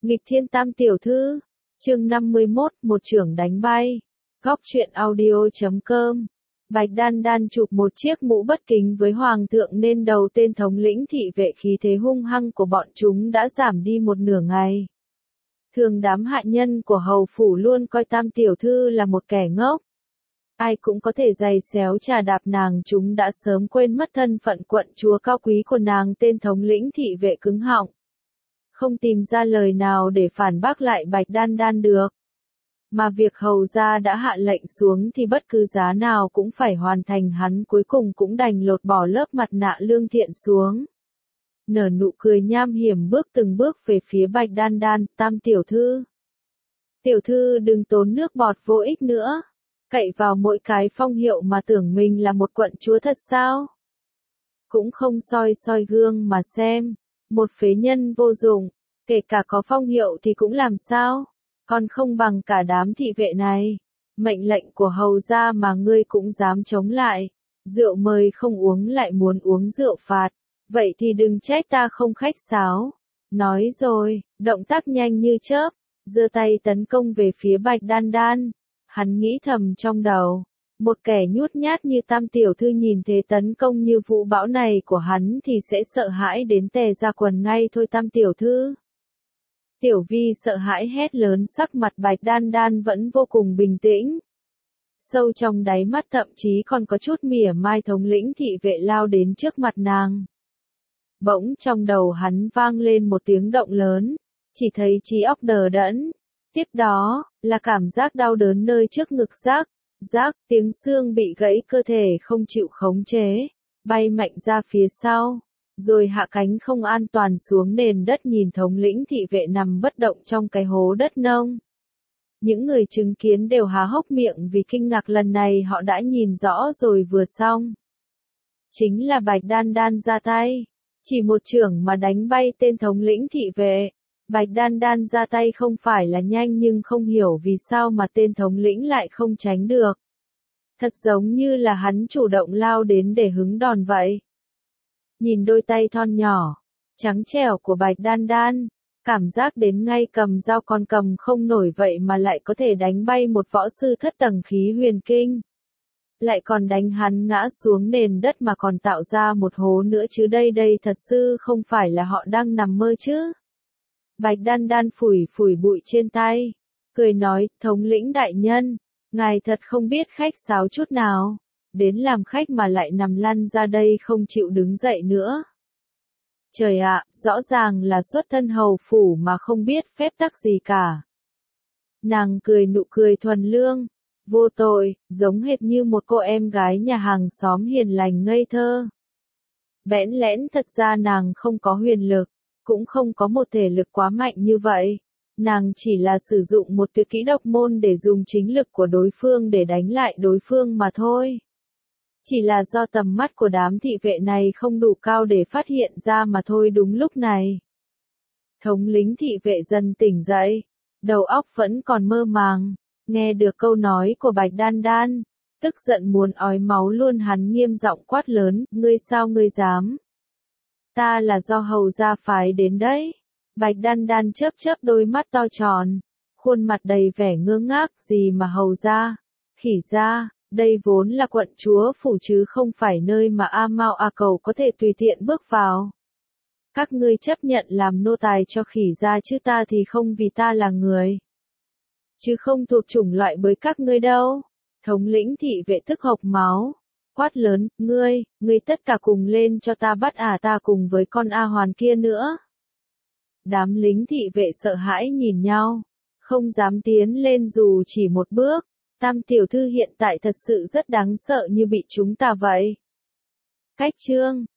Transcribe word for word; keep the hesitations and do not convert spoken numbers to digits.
Nghịch thiên tam tiểu thư, chương năm mươi mốt, một chưởng đánh bay. Góc truyện audio chấm com. Bạch Đan Đan chụp một chiếc mũ bất kính với hoàng thượng nên đầu tên thống lĩnh thị vệ khí thế hung hăng của bọn chúng đã giảm đi một nửa ngày. Thường đám hạ nhân của hầu phủ luôn coi tam tiểu thư là một kẻ ngốc. Ai cũng có thể giày xéo trà đạp nàng, chúng đã sớm quên mất thân phận quận chúa cao quý của nàng. Tên thống lĩnh thị vệ cứng họng, không tìm ra lời nào để phản bác lại Bạch Đan Đan được. Mà việc hầu gia đã hạ lệnh xuống thì bất cứ giá nào cũng phải hoàn thành, hắn cuối cùng cũng đành lột bỏ lớp mặt nạ lương thiện xuống. Nở nụ cười nham hiểm bước từng bước về phía Bạch Đan Đan. Tam tiểu thư. Tiểu thư đừng tốn nước bọt vô ích nữa. Cậy vào mỗi cái phong hiệu mà tưởng mình là một quận chúa thật sao? Cũng không soi soi gương mà xem. Một phế nhân vô dụng, kể cả có phong hiệu thì cũng làm sao? Còn không bằng cả đám thị vệ này. Mệnh lệnh của hầu gia mà ngươi cũng dám chống lại. Rượu mời không uống lại muốn uống rượu phạt. Vậy thì đừng trách ta không khách sáo. Nói rồi, động tác nhanh như chớp, giơ tay tấn công về phía Bạch Đan Đan. Hắn nghĩ thầm trong đầu, một kẻ nhút nhát như tam tiểu thư nhìn thế tấn công như vũ bão này của hắn thì sẽ sợ hãi đến tè ra quần ngay thôi. Tam tiểu thư. Tiểu Vi sợ hãi hét lớn, sắc mặt Bạch Đan Đan vẫn vô cùng bình tĩnh. Sâu trong đáy mắt thậm chí còn có chút mỉa mai. Thống lĩnh thị vệ lao đến trước mặt nàng. Bỗng trong đầu hắn vang lên một tiếng động lớn, chỉ thấy trí óc đờ đẫn. Tiếp đó, là cảm giác đau đớn nơi trước ngực, rác, rác, tiếng xương bị gãy, cơ thể không chịu khống chế, bay mạnh ra phía sau, rồi hạ cánh không an toàn xuống nền đất. Nhìn thống lĩnh thị vệ nằm bất động trong cái hố đất nông. Những người chứng kiến đều há hốc miệng vì kinh ngạc, lần này họ đã nhìn rõ rồi. Vừa xong, chính là Bạch Đan Đan ra tay, chỉ một chưởng mà đánh bay tên thống lĩnh thị vệ. Bạch Đan Đan ra tay không phải là nhanh, nhưng không hiểu vì sao mà tên thống lĩnh lại không tránh được. Thật giống như là hắn chủ động lao đến để hứng đòn vậy. Nhìn đôi tay thon nhỏ, trắng trẻo của Bạch Đan Đan, cảm giác đến ngay cầm dao còn cầm không nổi, vậy mà lại có thể đánh bay một võ sư thất tầng khí huyền kinh. Lại còn đánh hắn ngã xuống nền đất mà còn tạo ra một hố nữa chứ. Đây đây thật sự không phải là họ đang nằm mơ chứ. Bạch Đan Đan phủi phủi bụi trên tay, cười nói, thống lĩnh đại nhân, ngài thật không biết khách sáo chút nào, đến làm khách mà lại nằm lăn ra đây không chịu đứng dậy nữa. Trời ạ, rõ ràng là xuất thân hầu phủ mà không biết phép tắc gì cả. Nàng cười nụ cười thuần lương, vô tội, giống hệt như một cô em gái nhà hàng xóm hiền lành ngây thơ. Bẽn lẽn, thật ra nàng không có huyền lực, cũng không có một thể lực quá mạnh như vậy. Nàng chỉ là sử dụng một tuyệt kỹ độc môn để dùng chính lực của đối phương để đánh lại đối phương mà thôi. Chỉ là do tầm mắt của đám thị vệ này không đủ cao để phát hiện ra mà thôi. Đúng lúc này, thống lĩnh thị vệ dần tỉnh dậy, đầu óc vẫn còn mơ màng, nghe được câu nói của Bạch Đan Đan, tức giận muốn ói máu luôn. Hắn nghiêm giọng quát lớn, ngươi sao ngươi dám? Ta là do hầu gia phái đến đấy. Bạch Đan Đan chớp chớp đôi mắt to tròn, khuôn mặt đầy vẻ ngơ ngác. Gì mà hầu gia? Khỉ gia, đây vốn là quận chúa phủ chứ không phải nơi mà A Mao A Cầu có thể tùy tiện bước vào. Các ngươi chấp nhận làm nô tài cho khỉ gia chứ ta thì không, vì ta là người, chứ không thuộc chủng loại với các ngươi đâu. Thống lĩnh thị vệ tức hộc máu, quát lớn, ngươi, ngươi tất cả cùng lên cho ta bắt ả ta cùng với con A Hoàn kia nữa. Đám lính thị vệ sợ hãi nhìn nhau, không dám tiến lên dù chỉ một bước. Tam tiểu thư hiện tại thật sự rất đáng sợ, như bị chúng ta vậy. Cách chương